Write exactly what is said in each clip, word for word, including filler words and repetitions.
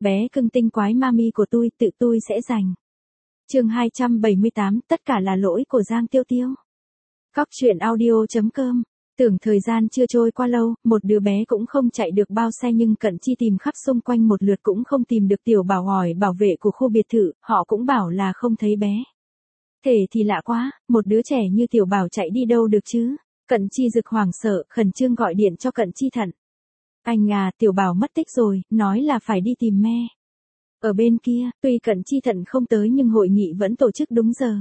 bé cưng tinh quái mami của tôi, tự tôi sẽ giành. Chương hai trăm bảy mươi tám, tất cả là lỗi của Giang Tiêu Tiêu. Cóc truyện audio chấm com. Tưởng thời gian chưa trôi qua lâu, một đứa bé cũng không chạy được bao xe nhưng Cận Chi tìm khắp xung quanh một lượt cũng không tìm được. Tiểu Bảo hỏi bảo vệ của khu biệt thự, họ cũng bảo là không thấy bé. Thế thì lạ quá, một đứa trẻ như Tiểu Bảo chạy đi đâu được chứ? Cận Chi rực hoảng sợ, khẩn trương gọi điện cho Cận Chi Thận. Anh à, Tiểu Bảo mất tích rồi, nói là phải đi tìm me. Ở bên kia, tuy Cận Chi Thận không tới nhưng hội nghị vẫn tổ chức đúng giờ.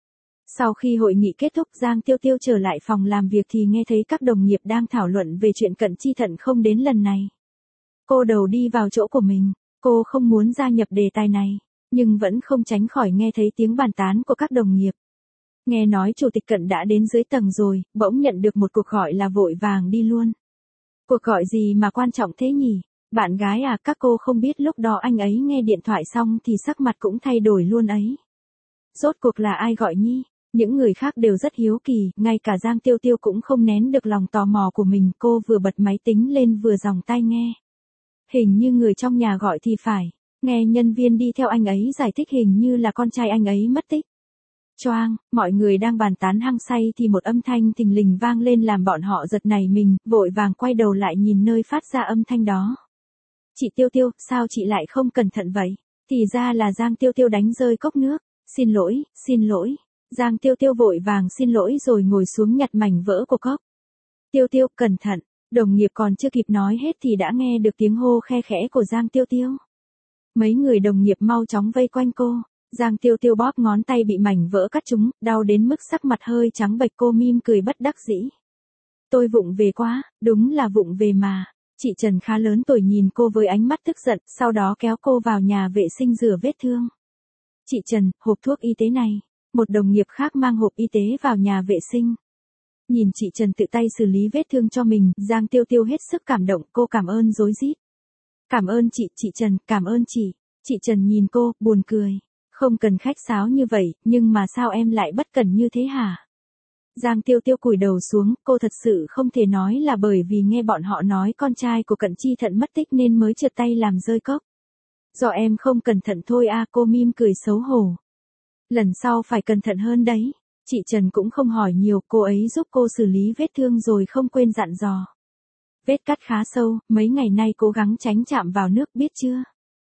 Sau khi hội nghị kết thúc, Giang Tiêu Tiêu trở lại phòng làm việc thì nghe thấy các đồng nghiệp đang thảo luận về chuyện Cận Chi Thận không đến lần này. Cô đầu đi vào chỗ của mình, cô không muốn gia nhập đề tài này, nhưng vẫn không tránh khỏi nghe thấy tiếng bàn tán của các đồng nghiệp. Nghe nói Chủ tịch Cận đã đến dưới tầng rồi, bỗng nhận được một cuộc gọi là vội vàng đi luôn. Cuộc gọi gì mà quan trọng thế nhỉ? Bạn gái à, các cô không biết lúc đó anh ấy nghe điện thoại xong thì sắc mặt cũng thay đổi luôn ấy. Rốt cuộc là ai gọi nhi? Những người khác đều rất hiếu kỳ, ngay cả Giang Tiêu Tiêu cũng không nén được lòng tò mò của mình. Cô vừa bật máy tính lên vừa dòng tai nghe. Hình như người trong nhà gọi thì phải. Nghe nhân viên đi theo anh ấy giải thích hình như là con trai anh ấy mất tích. Choang, mọi người đang bàn tán hăng say thì một âm thanh thình lình vang lên làm bọn họ giật nảy mình, vội vàng quay đầu lại nhìn nơi phát ra âm thanh đó. Chị Tiêu Tiêu, sao chị lại không cẩn thận vậy? Thì ra là Giang Tiêu Tiêu đánh rơi cốc nước. Xin lỗi, xin lỗi. Giang Tiêu Tiêu vội vàng xin lỗi rồi ngồi xuống nhặt mảnh vỡ của cốc. Tiêu Tiêu, cẩn thận. Đồng nghiệp còn chưa kịp nói hết thì đã nghe được tiếng hô khe khẽ của Giang Tiêu Tiêu. Mấy người đồng nghiệp mau chóng vây quanh cô. Giang Tiêu Tiêu bóp ngón tay bị mảnh vỡ cắt trúng, đau đến mức sắc mặt hơi trắng bệch. Cô mím cười bất đắc dĩ. Tôi vụng về quá, đúng là vụng về mà. Chị Trần khá lớn tuổi nhìn cô với ánh mắt tức giận, sau đó kéo cô vào nhà vệ sinh rửa vết thương. Chị Trần, hộp thuốc y tế này. Một đồng nghiệp khác mang hộp y tế vào nhà vệ sinh. Nhìn chị Trần tự tay xử lý vết thương cho mình, Giang Tiêu Tiêu hết sức cảm động, cô cảm ơn rối rít. Cảm ơn chị, chị Trần, cảm ơn chị. Chị Trần nhìn cô, buồn cười. Không cần khách sáo như vậy, nhưng mà sao em lại bất cẩn như thế hả? Giang Tiêu Tiêu cúi đầu xuống, cô thật sự không thể nói là bởi vì nghe bọn họ nói con trai của Cận Chi Thận mất tích nên mới trượt tay làm rơi cốc. Do em không cẩn thận thôi à, cô mím cười xấu hổ. Lần sau phải cẩn thận hơn đấy. Chị Trần cũng không hỏi nhiều, cô ấy giúp cô xử lý vết thương rồi không quên dặn dò. Vết cắt khá sâu, mấy ngày nay cố gắng tránh chạm vào nước biết chưa?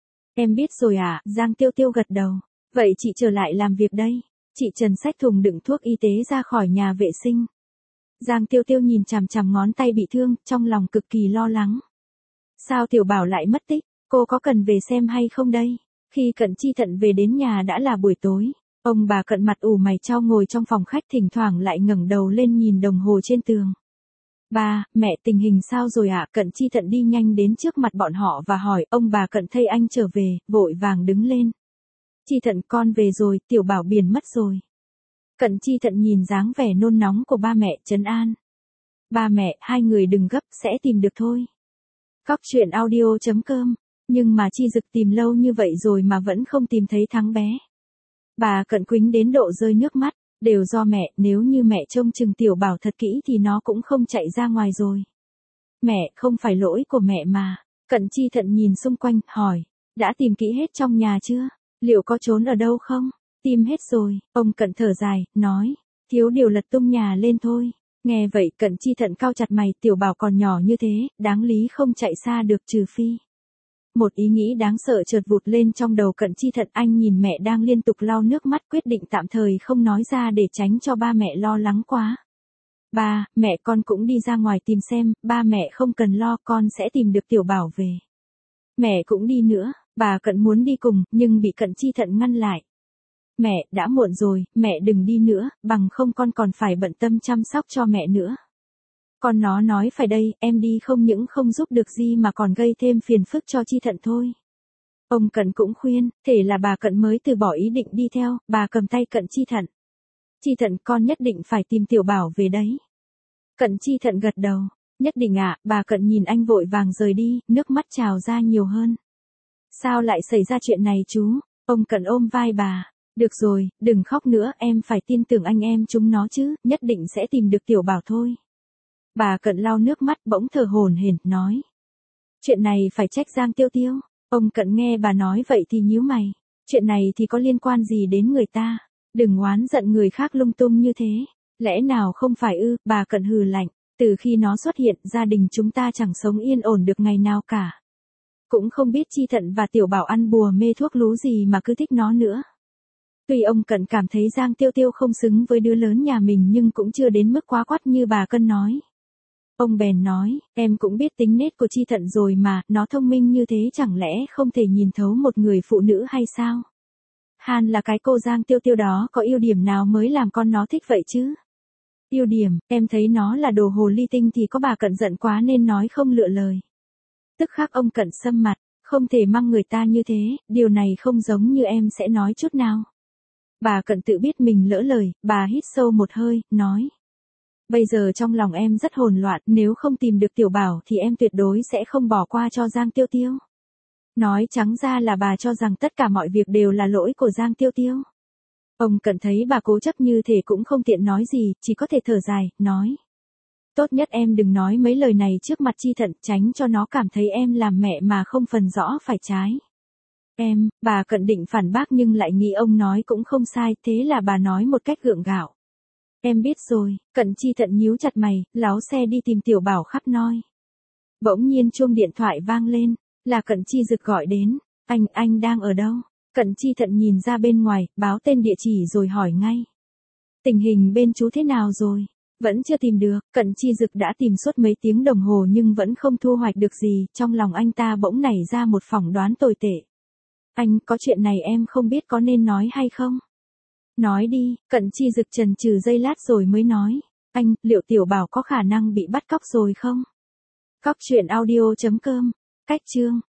Em biết rồi à, Giang Tiêu Tiêu gật đầu. Vậy chị trở lại làm việc đây. Chị Trần xách thùng đựng thuốc y tế ra khỏi nhà vệ sinh. Giang Tiêu Tiêu nhìn chằm chằm ngón tay bị thương, trong lòng cực kỳ lo lắng. Sao Tiểu Bảo lại mất tích? Cô có cần về xem hay không đây? Khi Cận Chi Thận về đến nhà đã là buổi tối. Ông bà Cận mặt ủ mày chau ngồi trong phòng khách, thỉnh thoảng lại ngẩng đầu lên nhìn đồng hồ trên tường. Ba, mẹ, tình hình sao rồi ạ? À? Cận Chi Thận đi nhanh đến trước mặt bọn họ và hỏi. Ông bà Cận thấy anh trở về, vội vàng đứng lên. Chi Thận, con về rồi, Tiểu Bảo biển mất rồi. Cận Chi Thận nhìn dáng vẻ nôn nóng của ba mẹ, trấn an. Ba mẹ, hai người đừng gấp, sẽ tìm được thôi. Cóc truyện audio chấm com. Nhưng mà Chi Dực tìm lâu như vậy rồi mà vẫn không tìm thấy thắng bé. Bà Cận quýnh đến độ rơi nước mắt, đều do mẹ, nếu như mẹ trông chừng Tiểu Bảo thật kỹ thì nó cũng không chạy ra ngoài rồi. Mẹ, không phải lỗi của mẹ mà. Cận Chi Thận nhìn xung quanh, hỏi, đã tìm kỹ hết trong nhà chưa? Liệu có trốn ở đâu không? Tìm hết rồi, ông Cận thở dài, nói, thiếu điều lật tung nhà lên thôi. Nghe vậy Cận Chi Thận cau chặt mày, Tiểu Bảo còn nhỏ như thế, đáng lý không chạy xa được trừ phi. Một ý nghĩ đáng sợ chợt vụt lên trong đầu Cận Chi Thận, anh nhìn mẹ đang liên tục lau nước mắt, quyết định tạm thời không nói ra để tránh cho ba mẹ lo lắng quá. Ba, mẹ, con cũng đi ra ngoài tìm xem, ba mẹ không cần lo, con sẽ tìm được Tiểu Bảo về. Mẹ cũng đi nữa, bà Cận muốn đi cùng, nhưng bị Cận Chi Thận ngăn lại. Mẹ, đã muộn rồi, mẹ đừng đi nữa, bằng không con còn phải bận tâm chăm sóc cho mẹ nữa. Con nó nói phải đây, em đi không những không giúp được gì mà còn gây thêm phiền phức cho Chi Thận thôi. Ông Cận cũng khuyên, thể là bà Cận mới từ bỏ ý định đi theo, bà cầm tay Cận Chi Thận. Chi Thận, con nhất định phải tìm Tiểu Bảo về đấy. Cận Chi Thận gật đầu, nhất định ạ. À, bà Cận nhìn anh vội vàng rời đi, nước mắt trào ra nhiều hơn. Sao lại xảy ra chuyện này chú? Ông Cận ôm vai bà. Được rồi, đừng khóc nữa, em phải tin tưởng anh em chúng nó chứ, nhất định sẽ tìm được Tiểu Bảo thôi. Bà Cận lau nước mắt bỗng thở hổn hển, nói. Chuyện này phải trách Giang Tiêu Tiêu. Ông Cận nghe bà nói vậy thì nhíu mày. Chuyện này thì có liên quan gì đến người ta? Đừng oán giận người khác lung tung như thế. Lẽ nào không phải ư? Bà Cận hừ lạnh. Từ khi nó xuất hiện, gia đình chúng ta chẳng sống yên ổn được ngày nào cả. Cũng không biết Chi Thận và Tiểu Bảo ăn bùa mê thuốc lú gì mà cứ thích nó nữa. Tuy ông Cận cảm thấy Giang Tiêu Tiêu không xứng với đứa lớn nhà mình nhưng cũng chưa đến mức quá quắt như bà Cân nói. Ông bèn nói, em cũng biết tính nết của Chi Thận rồi mà, nó thông minh như thế chẳng lẽ không thể nhìn thấu một người phụ nữ hay sao? Han là cái cô Giang Tiêu Tiêu đó có ưu điểm nào mới làm con nó thích vậy chứ? Ưu điểm, em thấy nó là đồ hồ ly tinh thì có bà Cận giận quá nên nói không lựa lời. Tức khắc ông Cận sâm mặt, không thể mang người ta như thế, điều này không giống như em sẽ nói chút nào. Bà Cận tự biết mình lỡ lời, bà hít sâu một hơi, nói. Bây giờ trong lòng em rất hỗn loạn, nếu không tìm được Tiểu Bảo thì em tuyệt đối sẽ không bỏ qua cho Giang Tiêu Tiêu. Nói trắng ra là bà cho rằng tất cả mọi việc đều là lỗi của Giang Tiêu Tiêu. Ông Cận thấy bà cố chấp như thế cũng không tiện nói gì, chỉ có thể thở dài, nói. Tốt nhất em đừng nói mấy lời này trước mặt Chi Thận, tránh cho nó cảm thấy em làm mẹ mà không phần rõ phải trái. Em, bà Cận định phản bác nhưng lại nghĩ ông nói cũng không sai, thế là bà nói một cách gượng gạo. Em biết rồi. Cận Chi Thận nhíu chặt mày, láo xe đi tìm Tiểu Bảo khắp nơi. Bỗng nhiên chuông điện thoại vang lên, là Cận Chi Dực gọi đến. Anh, anh đang ở đâu? Cận Chi Thận nhìn ra bên ngoài, báo tên địa chỉ rồi hỏi ngay. Tình hình bên chú thế nào rồi? Vẫn chưa tìm được. Cận Chi Dực đã tìm suốt mấy tiếng đồng hồ nhưng vẫn không thu hoạch được gì, trong lòng anh ta bỗng nảy ra một phỏng đoán tồi tệ. Anh, có chuyện này em không biết có nên nói hay không? Nói đi. Cận Chi Dực chần chừ giây lát rồi mới nói. Anh, liệu Tiểu Bảo có khả năng bị bắt cóc rồi không? Cóc truyện audio chấm com. Cách chương